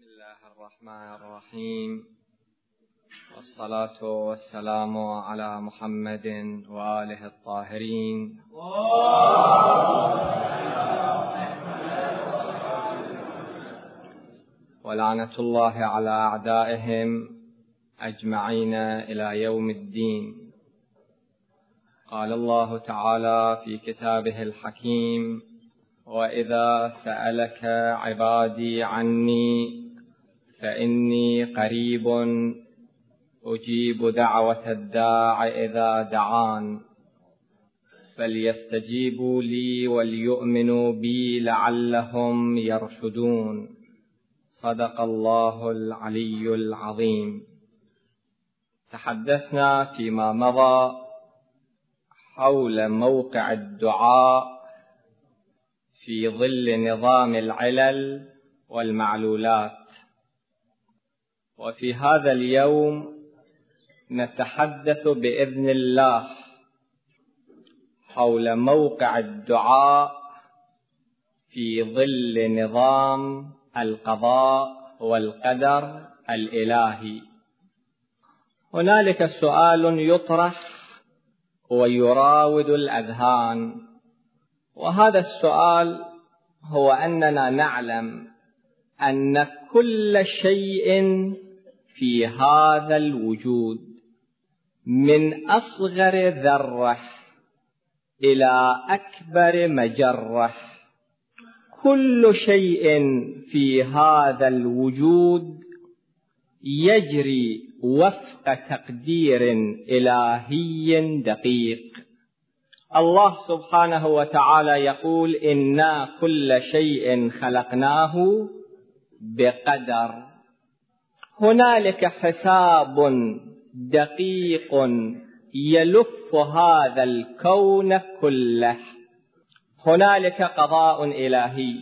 بسم الله الرحمن الرحيم، والصلاة والسلام على محمد وآله الطاهرين ولعنة الله على أعدائهم أجمعين إلى يوم الدين. قال الله تعالى في كتابه الحكيم: وإذا سألك عبادي عني فإني قريب أجيب دعوة الداع إذا دعان فليستجيبوا لي وليؤمنوا بي لعلهم يرشدون. صدق الله العلي العظيم. تحدثنا فيما مضى حول موقع الدعاء في ظل نظام العلل والمعلولات، وفي هذا اليوم نتحدث بإذن الله حول موقع الدعاء في ظل نظام القضاء والقدر الإلهي. هنالك سؤال يطرح ويراود الأذهان، وهذا السؤال هو أننا نعلم أن كل شيء في هذا الوجود من أصغر ذرة إلى أكبر مجرة، كل شيء في هذا الوجود يجري وفق تقدير إلهي دقيق. الله سبحانه وتعالى يقول: إنا كل شيء خلقناه بقدر. هنالك حساب دقيق يلف هذا الكون كله، هنالك قضاء إلهي،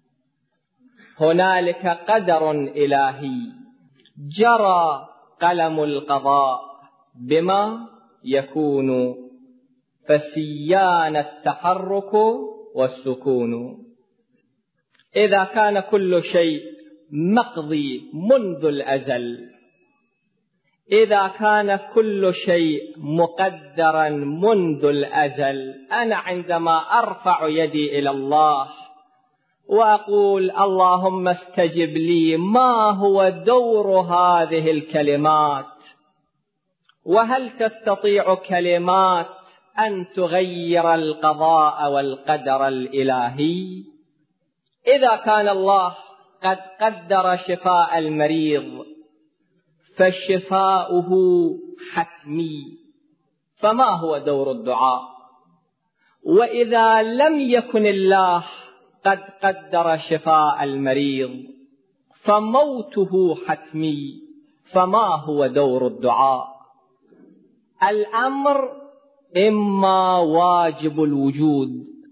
هنالك قدر إلهي، جرى قلم القضاء بما يكون، فسيان التحرك والسكون. إذا كان كل شيء مقضي منذ الأزل، إذا كان كل شيء مقدرا منذ الأزل، أنا عندما أرفع يدي إلى الله وأقول: اللهم استجب لي، ما هو دور هذه الكلمات؟ وهل تستطيع كلمات أن تغير القضاء والقدر الإلهي؟ إذا كان الله قد قدر شفاء المريض فشفاؤه حتمي، فما هو دور الدعاء؟ وإذا لم يكن الله قد قدر شفاء المريض فموته حتمي، فما هو دور الدعاء؟ الأمر إما واجب الوجود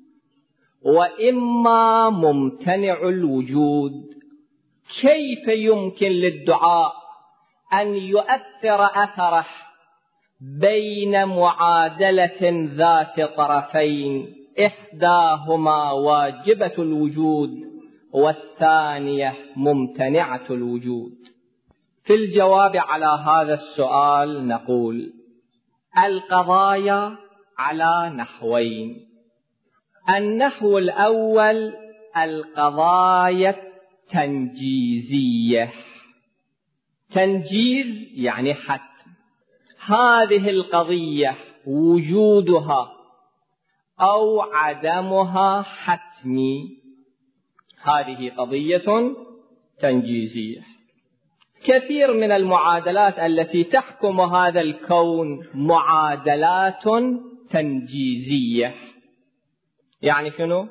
وإما ممتنع الوجود. كيف يمكن للدعاء أن يؤثر أثره بين معادلة ذات طرفين، إحداهما واجبة الوجود والثانية ممتنعة الوجود؟ في الجواب على هذا السؤال نقول: القضايا على نحوين. النحو الأول القضايا التنجيزية. تنجيز يعني حتم، هذه القضية وجودها أو عدمها حتمي، هذه قضية تنجيزية. كثير من المعادلات التي تحكم هذا الكون معادلات تنجيزية. يعني شنو؟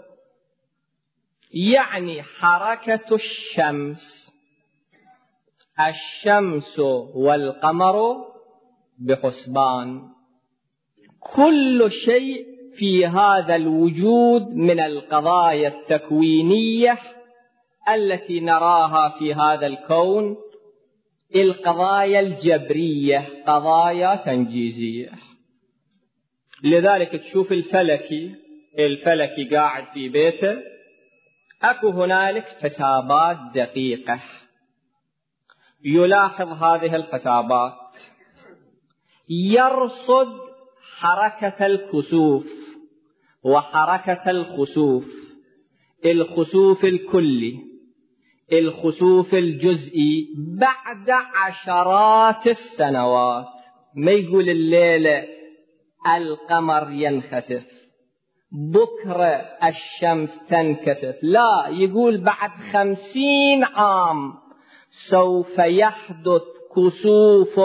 يعني حركة الشمس والقمر بحسبان. كل شيء في هذا الوجود من القضايا التكوينية التي نراها في هذا الكون، القضايا الجبرية، قضايا تنجيزية. لذلك تشوف الفلكي قاعد في بيته، أكو هنالك حسابات دقيقة. يلاحظ هذه الحسابات، يرصد حركة الكسوف وحركة الخسوف، الخسوف الكلي، الخسوف الجزئي، بعد عشرات السنوات. ما يقول الليلة القمر ينخسف، بكرة الشمس تنكسف، لا، يقول بعد 50 عام سوف يحدث كسوف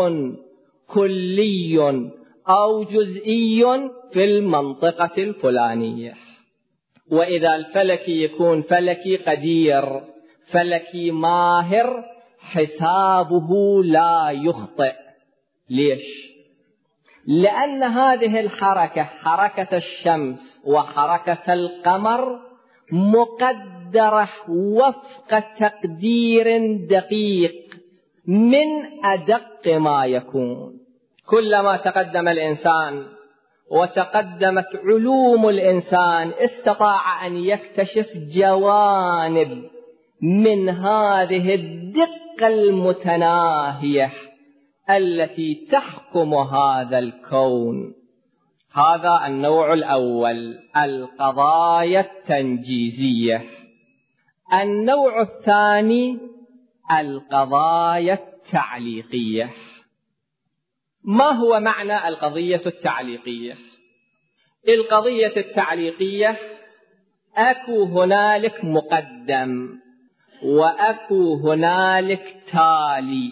كلي أو جزئي في المنطقة الفلانية. وإذا الفلكي يكون فلكي قدير، فلكي ماهر، حسابه لا يخطئ. ليش؟ لأن هذه الحركة، حركة الشمس وحركة القمر، مقدرة وفق تقدير دقيق من أدق ما يكون. كلما تقدم الإنسان وتقدمت علوم الإنسان استطاع أن يكتشف جوانب من هذه الدقة المتناهية التي تحكم هذا الكون. هذا النوع الأول، القضايا التنجيزية. النوع الثاني القضايا التعليقية. ما هو معنى القضية التعليقية؟ القضية التعليقية أكو هنالك مقدم وأكو هنالك تالي،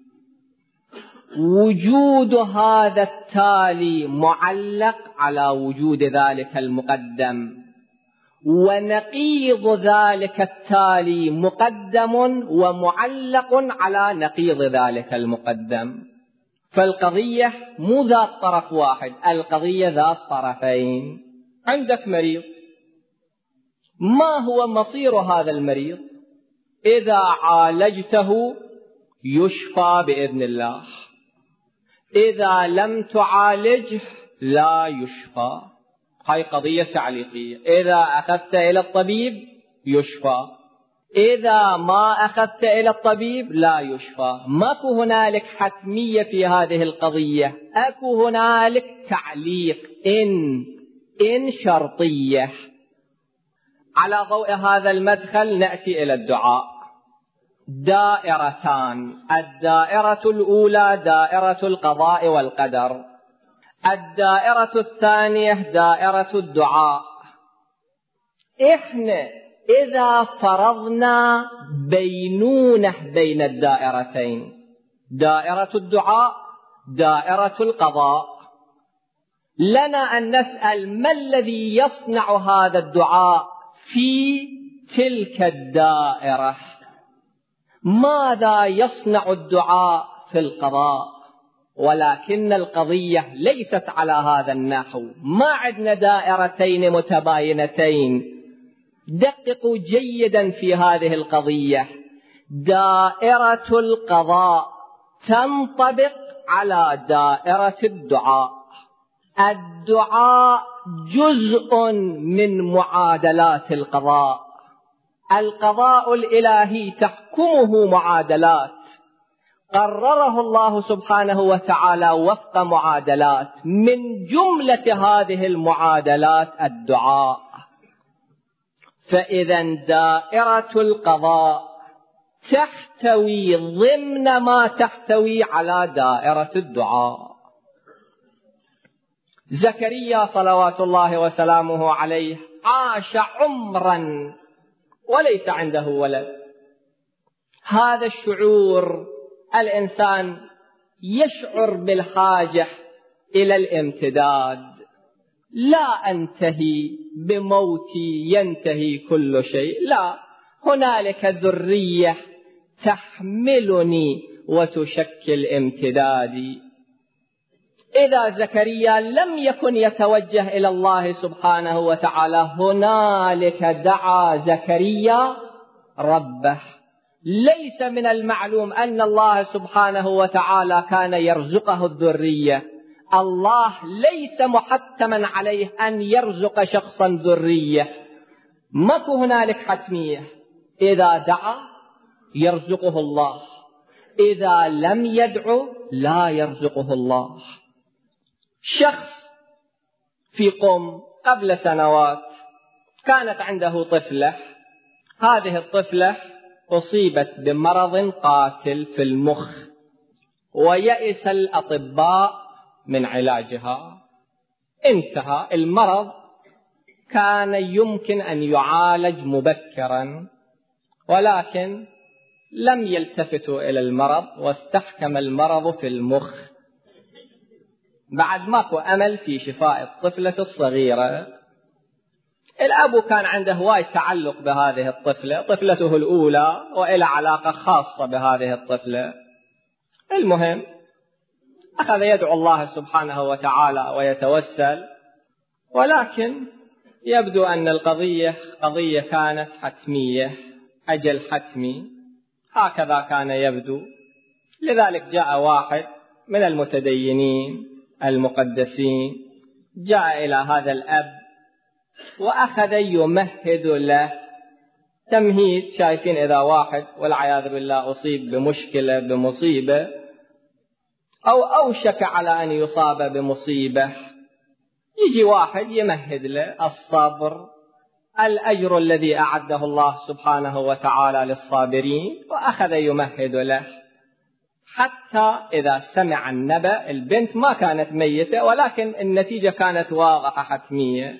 وجود هذا التالي معلق على وجود ذلك المقدم، ونقيض ذلك التالي مقدم ومعلق على نقيض ذلك المقدم. فالقضية مو ذات طرف واحد، القضية ذات طرفين. عندك مريض، ما هو مصير هذا المريض؟ إذا عالجته يشفى بإذن الله، إذا لم تعالجه لا يشفى. هاي قضية تعليقية. إذا أخذت إلى الطبيب يشفى، إذا ما أخذت إلى الطبيب لا يشفى. ماكو هنالك حتمية في هذه القضية، أكو هنالك تعليق، إن شرطية. على ضوء هذا المدخل نأتي إلى الدعاء. دائرتان، الدائرة الأولى دائرة القضاء والقدر، الدائرة الثانية دائرة الدعاء. إحنا إذا فرضنا بينونة بين الدائرتين، دائرة الدعاء دائرة القضاء، لنا أن نسأل ما الذي يصنع هذا الدعاء في تلك الدائرة؟ ماذا يصنع الدعاء في القضاء؟ ولكن القضية ليست على هذا النحو. ما عندنا دائرتين متباينتين. دققوا جيدا في هذه القضية. دائرة القضاء تنطبق على دائرة الدعاء. الدعاء جزء من معادلات القضاء. القضاء الإلهي تحكمه معادلات قرره الله سبحانه وتعالى وفق معادلات، من جملة هذه المعادلات الدعاء. فإذا دائرة القضاء تحتوي ضمن ما تحتوي على دائرة الدعاء. زكريا صلوات الله وسلامه عليه عاش عمرا وليس عنده ولد. هذا الشعور، الإنسان يشعر بالحاجة إلى الامتداد. لا أنتهي بموتي ينتهي كل شيء، لا، هنالك ذرية تحملني وتشكل امتدادي. إذا زكريا لم يكن يتوجه إلى الله سبحانه وتعالى، هنالك دعا زكريا ربه. ليس من المعلوم أن الله سبحانه وتعالى كان يرزقه الذرية. الله ليس محتما عليه أن يرزق شخصا ذرية، ماكو هنالك حتمية. إذا دعا يرزقه الله، إذا لم يدعو لا يرزقه الله. شخص في قم قبل سنوات كانت عنده طفلة، هذه الطفلة أصيبت بمرض قاتل في المخ، ويئس الأطباء من علاجها، انتهى المرض، كان يمكن أن يعالج مبكرا، ولكن لم يلتفتوا إلى المرض واستحكم المرض في المخ. بعد ماكو أمل في شفاء الطفلة الصغيرة. الأب كان عنده هواي تعلق بهذه الطفلة، طفلته الأولى، وإلى علاقة خاصة بهذه الطفلة. المهم أخذ يدعو الله سبحانه وتعالى ويتوسل، ولكن يبدو أن القضية قضية كانت حتمية، أجل حتمي، هكذا كان يبدو. لذلك جاء واحد من المتدينين المقدسين، جاء إلى هذا الأب وأخذ يمهد له تمهيد. شايفين إذا واحد والعياذ بالله أصيب بمشكلة بمصيبة أو أوشك على أن يصاب بمصيبة، يجي واحد يمهد له الصبر، الأجر الذي أعده الله سبحانه وتعالى للصابرين، وأخذ يمهد له حتى إذا سمع النبأ. البنت ما كانت ميتة، ولكن النتيجة كانت واضحة حتمية.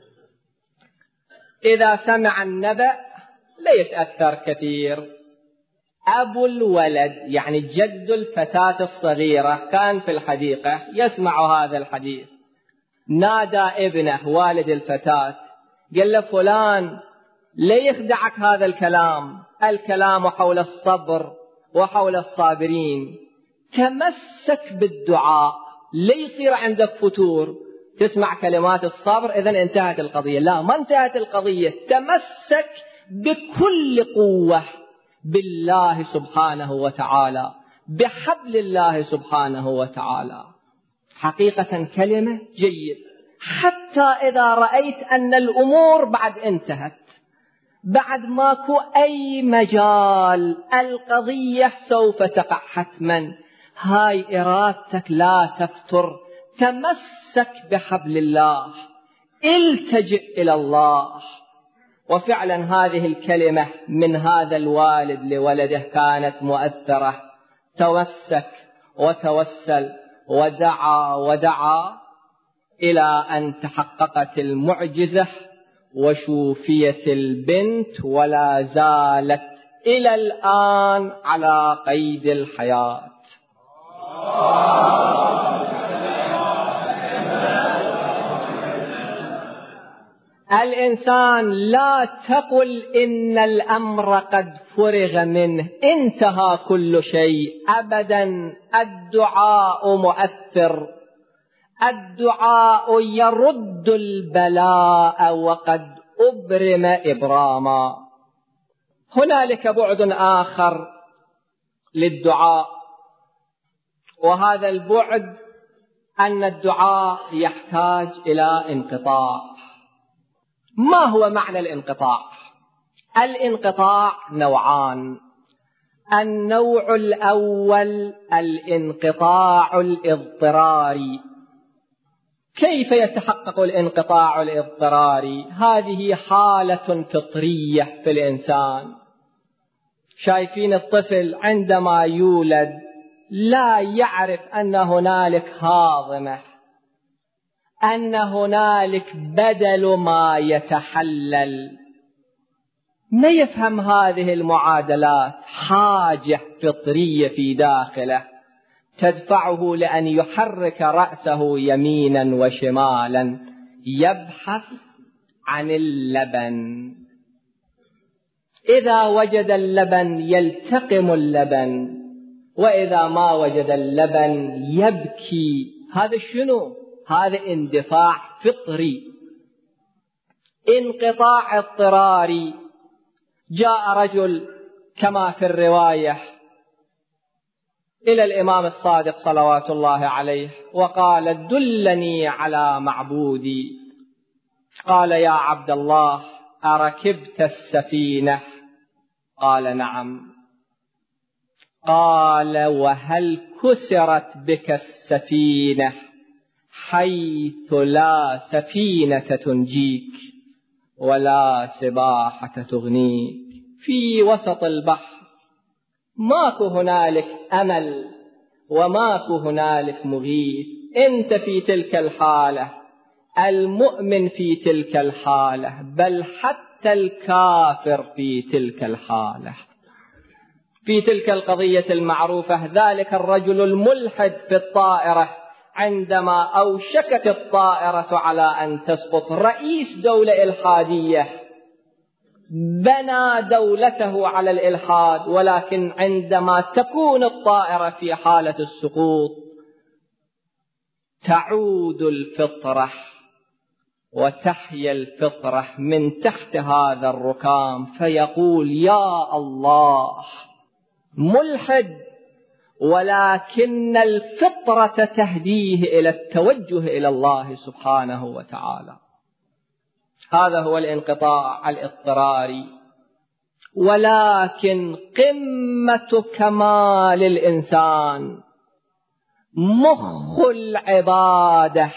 إذا سمع النبأ لا يتأثر كثير. أبو الولد يعني جد الفتاة الصغيرة كان في الحديقة يسمع هذا الحديث، نادى ابنه والد الفتاة، قال له فلان لا يخدعك هذا الكلام حول الصبر وحول الصابرين، تمسك بالدعاء، لا يصير عندك فتور تسمع كلمات الصبر إذن انتهت القضية. لا، ما انتهت القضية، تمسك بكل قوة بالله سبحانه وتعالى، بحبل الله سبحانه وتعالى. حقيقة كلمة جيد، حتى إذا رأيت أن الأمور بعد انتهت، بعد ماكو أي مجال، القضية سوف تقع حتما، هاي إرادتك لا تفتر، تمسك بحبل الله، التجئ إلى الله. وفعلا هذه الكلمة من هذا الوالد لولده كانت مؤثرة، تمسك وتوسل ودعا إلى أن تحققت المعجزة وشوفيت البنت، ولا زالت إلى الآن على قيد الحياة. الإنسان لا تقل إن الأمر قد فرغ منه، انتهى كل شيء، أبدا. الدعاء مؤثر، الدعاء يرد البلاء وقد أبرم إبراما. هنالك بعد آخر للدعاء، وهذا البعد أن الدعاء يحتاج إلى انقطاع. ما هو معنى الانقطاع؟ الانقطاع نوعان. النوع الأول الانقطاع الاضطراري. كيف يتحقق الانقطاع الاضطراري؟ هذه حالة فطرية في الإنسان. شايفين الطفل عندما يولد لا يعرف أن هنالك هاضمة، أن هنالك بدل ما يتحلل، ما يفهم هذه المعادلات. حاجة فطرية في داخله تدفعه لأن يحرك رأسه يمينا وشمالا، يبحث عن اللبن. إذا وجد اللبن يلتقم اللبن، وإذا ما وجد اللبن يبكي. هذا شنو؟ هذا اندفاع فطري. انقطاع اضطراري. جاء رجل كما في الرواية إلى الإمام الصادق صلوات الله عليه وقال: دلني على معبودي. قال: يا عبد الله، أركبت السفينة؟ قال: نعم. قال: وهل كسرت بك السفينة حيث لا سفينة تنجيك ولا سباحة تغنيك؟ في وسط البحر ماكو هنالك أمل وماكو هنالك مغيث. أنت في تلك الحالة، المؤمن في تلك الحالة، بل حتى الكافر في تلك الحالة. في تلك القضية المعروفة، ذلك الرجل الملحد في الطائرة عندما أوشكت الطائرة على أن تسقط، رئيس دولة إلحادية بنى دولته على الإلحاد، ولكن عندما تكون الطائرة في حالة السقوط تعود الفطرة وتحيا الفطرة من تحت هذا الركام، فيقول: يا الله، ملحد ولكن الفطرة تهديه إلى التوجه إلى الله سبحانه وتعالى. هذا هو الانقطاع الاضطراري. ولكن قمة كمال الإنسان، مخ العبادة،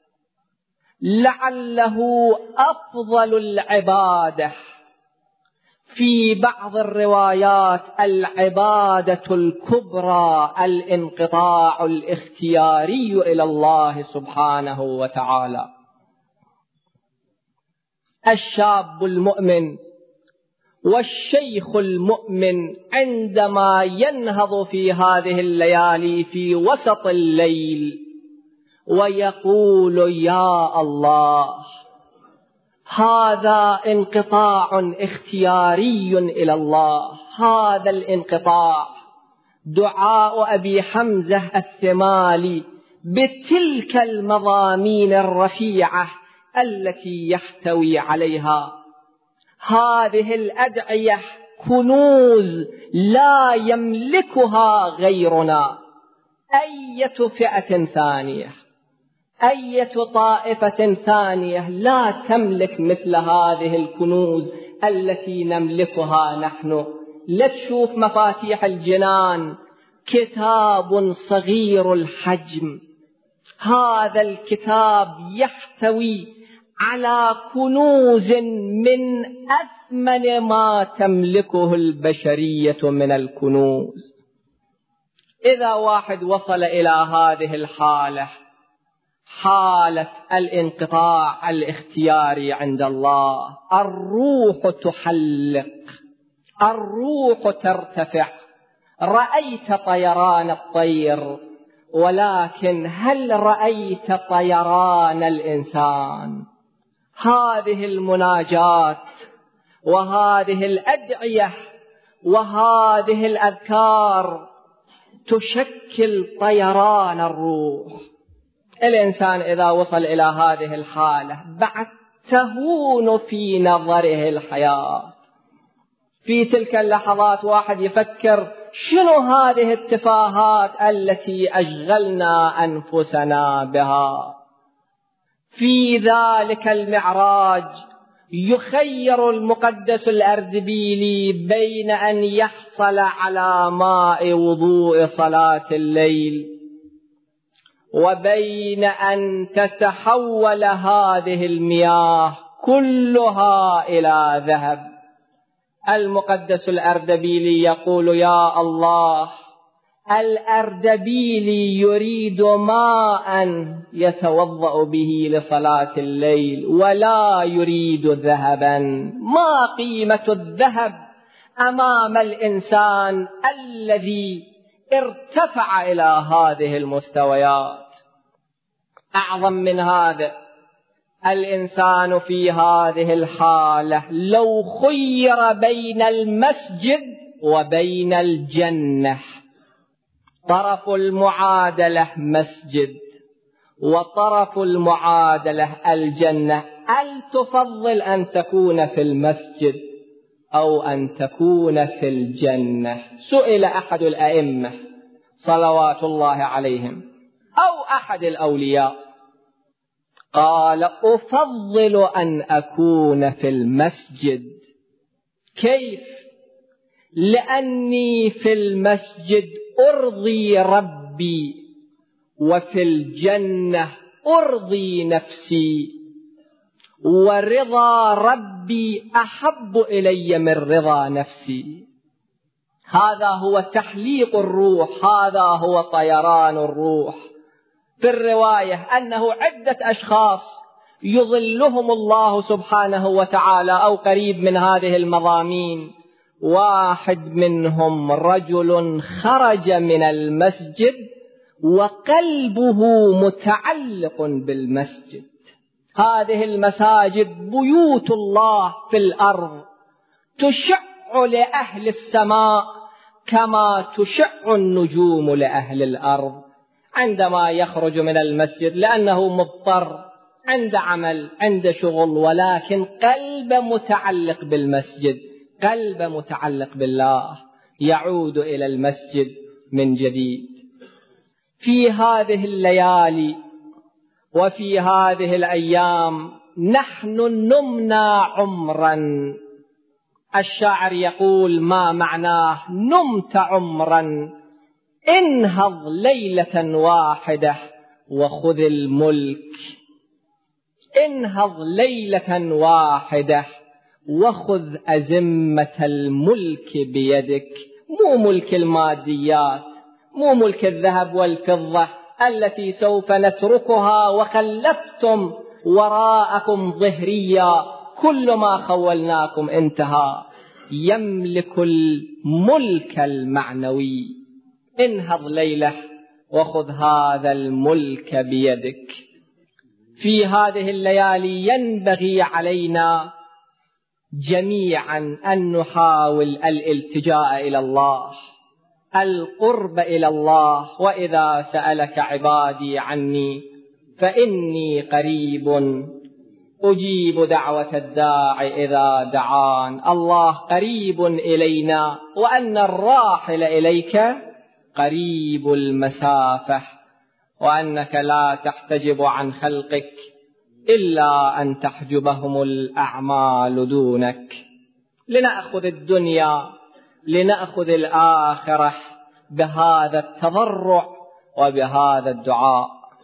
لعله أفضل العبادة، في بعض الروايات العبادة الكبرى الانقطاع الاختياري إلى الله سبحانه وتعالى. الشاب المؤمن والشيخ المؤمن عندما ينهض في هذه الليالي في وسط الليل ويقول: يا الله، هذا انقطاع اختياري إلى الله. هذا الانقطاع دعاء أبي حمزة الثمالي بتلك المضامين الرفيعة التي يحتوي عليها. هذه الأدعية كنوز لا يملكها غيرنا. أية فئة ثانية، أية طائفة ثانية لا تملك مثل هذه الكنوز التي نملكها نحن. لا تشوف مفاتيح الجنان كتاب صغير الحجم، هذا الكتاب يحتوي على كنوز من أثمن ما تملكه البشرية من الكنوز. إذا واحد وصل إلى هذه الحالة، حالة الانقطاع الاختياري عند الله، الروح تحلق، الروح ترتفع. رأيت طيران الطير، ولكن هل رأيت طيران الإنسان؟ هذه المناجات وهذه الأدعية وهذه الأذكار تشكل طيران الروح. الإنسان إذا وصل إلى هذه الحالة بعد تهون في نظره الحياة. في تلك اللحظات واحد يفكر: شنو هذه التفاهات التي أشغلنا أنفسنا بها؟ في ذلك المعراج يخير المقدس الأردبيلي بين أن يحصل على ماء وضوء صلاة الليل وبين أن تتحول هذه المياه كلها إلى ذهب. المقدس الأردبيلي يقول: يا الله، الأردبيلي يريد ماء يتوضأ به لصلاة الليل ولا يريد ذهبا. ما قيمة الذهب أمام الإنسان الذي ارتفع إلى هذه المستويات؟ أعظم من هذا، الإنسان في هذه الحالة لو خير بين المسجد وبين الجنة، طرف المعادلة مسجد وطرف المعادلة الجنة، هل تفضل أن تكون في المسجد أو أن تكون في الجنة؟ سئل أحد الأئمة صلوات الله عليهم أو أحد الأولياء، قال: أفضل أن أكون في المسجد. كيف؟ لأني في المسجد أرضي ربي وفي الجنة أرضي نفسي، ورضا ربي أحب إلي من رضا نفسي. هذا هو تحليق الروح، هذا هو طيران الروح. في الرواية أنه عدة أشخاص يظلهم الله سبحانه وتعالى أو قريب من هذه المضامين. واحد منهم رجل خرج من المسجد وقلبه متعلق بالمسجد. هذه المساجد بيوت الله في الأرض، تشع لأهل السماء كما تشع النجوم لأهل الأرض. عندما يخرج من المسجد لأنه مضطر، عند عمل، عند شغل، ولكن قلب متعلق بالمسجد، قلب متعلق بالله، يعود إلى المسجد من جديد. في هذه الليالي وفي هذه الأيام نحن نمنى عمرا. الشاعر يقول ما معناه نمت عمرا؟ انهض ليلة واحدة وخذ الملك. انهض ليلة واحدة وخذ أزمة الملك بيدك. مو ملك الماديات، مو ملك الذهب والفضة التي سوف نتركها وخلفتم وراءكم ظهريا، كل ما خولناكم انتهى. يملك الملك المعنوي. انهض ليلة وخذ هذا الملك بيدك. في هذه الليالي ينبغي علينا جميعا أن نحاول الالتجاء إلى الله، القرب إلى الله. وإذا سألك عبادي عني فإني قريب أجيب دعوة الداعي إذا دعان. الله قريب إلينا، وأن الراحل إليك قريب المسافة، وأنك لا تحتجب عن خلقك إلا أن تحجبهم الأعمال دونك. لنأخذ الدنيا، لنأخذ الآخرة بهذا التضرع وبهذا الدعاء.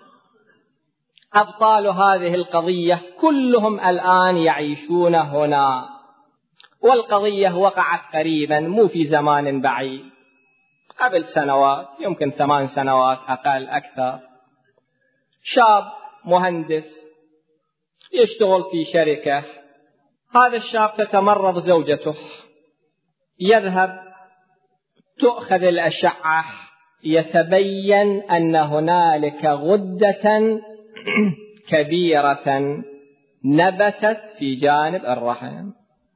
أبطال هذه القضية كلهم الآن يعيشون هنا، والقضية وقعت قريبا، مو في زمان بعيد، قبل سنوات، يمكن 8 سنوات أقل أكثر. شاب مهندس يشتغل في شركة. هذا الشاب تتمرض زوجته، يذهب تؤخذ الأشعة، يتبين أن هنالك غدة كبيرة نبتت في جانب الرحم.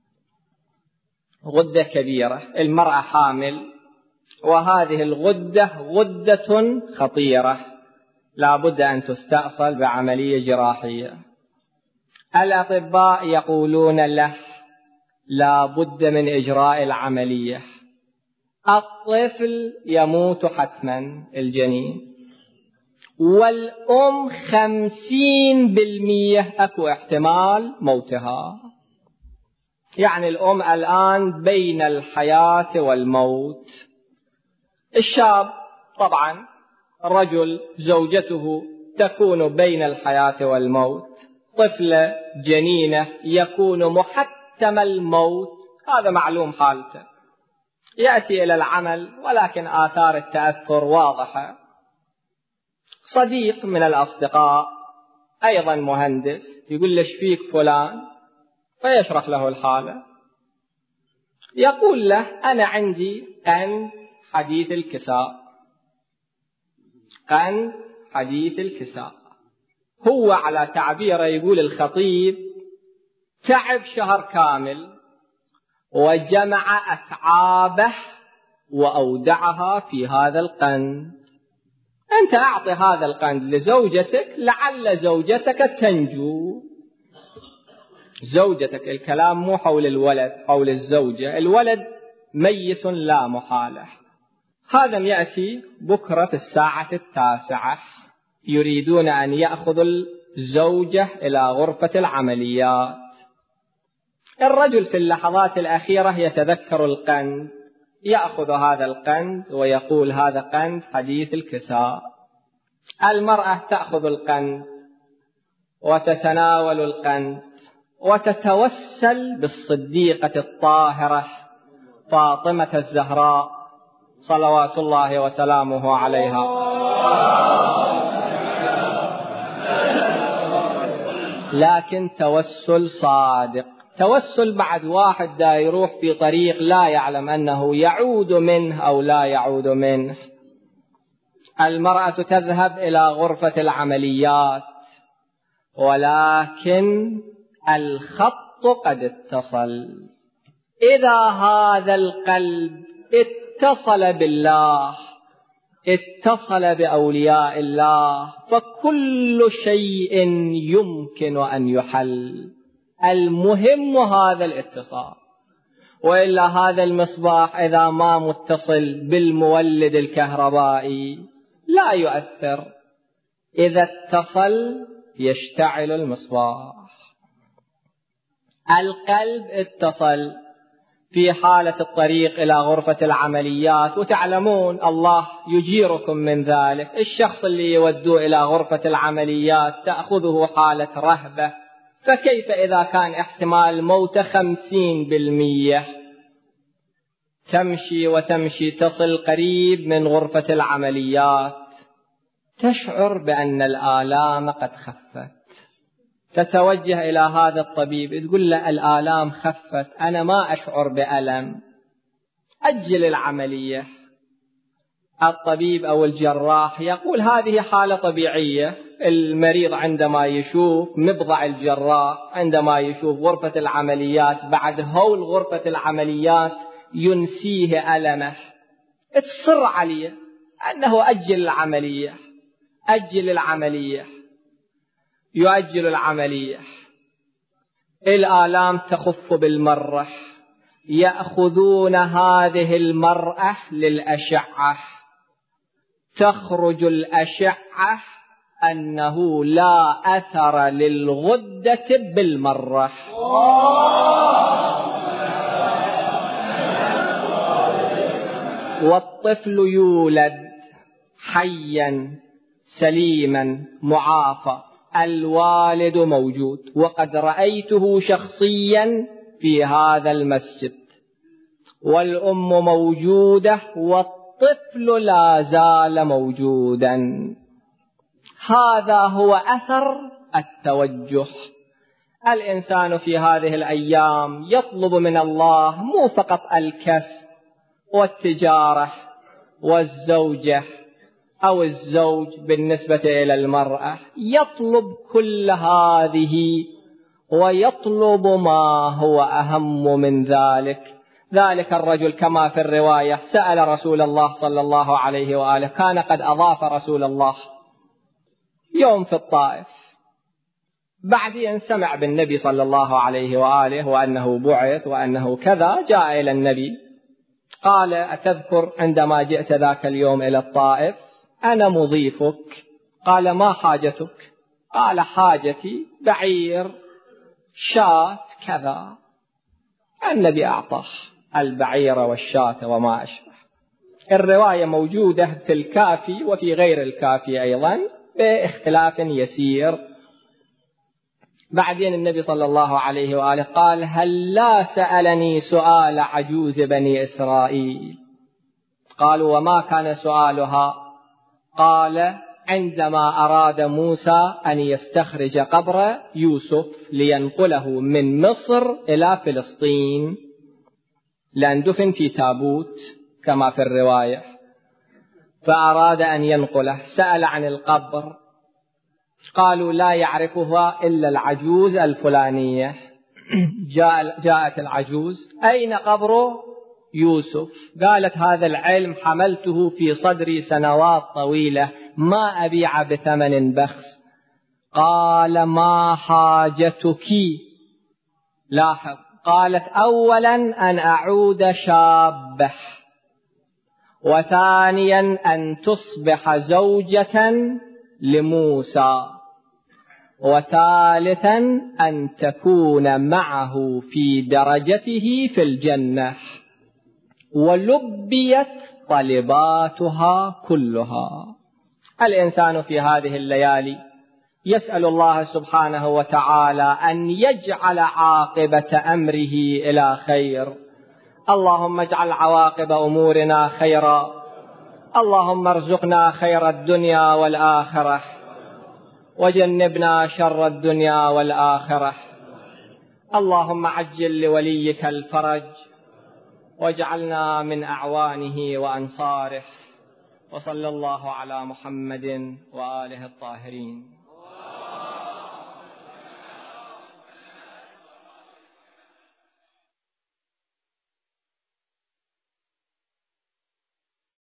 غدة كبيرة، المرأة حامل، وهذه الغدة غدة خطيرة، لا بد أن تستأصل بعملية جراحية. الأطباء يقولون له لا بد من إجراء العملية، الطفل يموت حتما، الجنين، والأم 50% أكو احتمال موتها. يعني الأم الآن بين الحياة والموت. الشاب طبعا رجل، زوجته تكون بين الحياة والموت، طفلة جنينة يكون محتم الموت، هذا معلوم حالته. يأتي إلى العمل ولكن آثار التأثر واضحة. صديق من الأصدقاء أيضا مهندس يقول له: ايش فيك فلان؟ فيشرح له الحالة. يقول له: أنا عندي قند حديث الكساء. قند حديث الكساء، هو على تعبيره يقول الخطيب تعب شهر كامل وجمع أتعابه وأودعها في هذا القند. أنت أعطي هذا القند لزوجتك لعل زوجتك تنجو. زوجتك، الكلام مو حول الولد، حول الزوجة. الولد ميت لا محالة. هذا يأتي بكرة في 9:00 يريدون أن يأخذوا الزوجة إلى غرفة العمليات. الرجل في اللحظات الأخيرة يتذكر القند، يأخذ هذا القند ويقول هذا قند حديث الكساء. المرأة تأخذ القند وتتناول القند وتتوسل بالصديقة الطاهرة فاطمة الزهراء صلوات الله وسلامه عليها. لكن توسل صادق، توسل بعد واحد دا يروح في طريق لا يعلم أنه يعود منه أو لا يعود منه. المرأة تذهب إلى غرفة العمليات ولكن الخط قد اتصل. إذا هذا القلب اتصل بالله، اتصل بأولياء الله، فكل شيء يمكن أن يحل. المهم هذا الاتصال، وإلا هذا المصباح إذا ما متصل بالمولد الكهربائي لا يؤثر. إذا اتصل يشتعل المصباح. القلب اتصل في حالة الطريق إلى غرفة العمليات، وتعلمون الله يجيركم من ذلك. الشخص اللي يودوه إلى غرفة العمليات تأخذه حالة رهبة، فكيف إذا كان احتمال موت 50%؟ تمشي وتمشي تصل قريب من غرفة العمليات، تشعر بأن الآلام قد خفت، تتوجه إلى هذا الطبيب تقول له الآلام خفت، أنا ما أشعر بألم، أجل العملية. الطبيب أو الجراح يقول هذه حالة طبيعية. المريض عندما يشوف مبضع الجراح، عندما يشوف غرفة العمليات، بعد هول غرفة العمليات ينسيه ألمه، تصر عليه أنه أجل العملية، أجل العملية، يؤجل العملية. الآلام تخف بالمرة. يأخذون هذه المرأة للأشعة، تخرج الأشعة أنه لا أثر للغدة بالمرة. والطفل يولد حيا سليما معافى، الوالد موجود، وقد رأيته شخصيا في هذا المسجد، والأم موجودة والطفل لا زال موجودا. هذا هو أثر التوجه. الإنسان في هذه الأيام يطلب من الله مو فقط الكسب والتجارة والزوجة أو الزوج بالنسبة إلى المرأة، يطلب كل هذه ويطلب ما هو أهم من ذلك. ذلك الرجل كما في الرواية سأل رسول الله صلى الله عليه وآله، كان قد أضاف رسول الله يوم في الطائف، بعدين سمع بالنبي صلى الله عليه وآله وأنه بعث وأنه كذا، جاء إلى النبي قال أتذكر عندما جئت ذاك اليوم إلى الطائف أنا مضيفك؟ قال ما حاجتك؟ قال حاجتي بعير شاة كذا. النبي أعطاه البعير والشاة وما أشبه. الرواية موجودة في الكافي وفي غير الكافي أيضا باختلاف يسير. بعدين النبي صلى الله عليه وآله قال هل لا سألني سؤال عجوز بني إسرائيل؟ قالوا وما كان سؤالها؟ قال عندما أراد موسى أن يستخرج قبر يوسف لينقله من مصر إلى فلسطين، لأن دفن في تابوت كما في الرواية، فأراد أن ينقله، سأل عن القبر، قالوا لا يعرفها إلا العجوز الفلانية. جاءت العجوز أين قبر يوسف؟ قالت هذا العلم حملته في صدري سنوات طويلة، ما أبيع بثمن بخس. قال ما حاجتك؟ لاحظ، قالت أولا أن أعود شابة، وثانيا أن تصبح زوجة لموسى، وثالثا أن تكون معه في درجته في الجنة. ولبيت طلباتها كلها. الإنسان في هذه الليالي يسأل الله سبحانه وتعالى أن يجعل عاقبة أمره إلى خير. اللهم اجعل عواقب أمورنا خيرا، اللهم ارزقنا خير الدنيا والآخرة، وجنبنا شر الدنيا والآخرة. اللهم عجل لوليك الفرج، واجعلنا من أعوانه وأنصاره. وصلى الله على محمد وآله الطاهرين.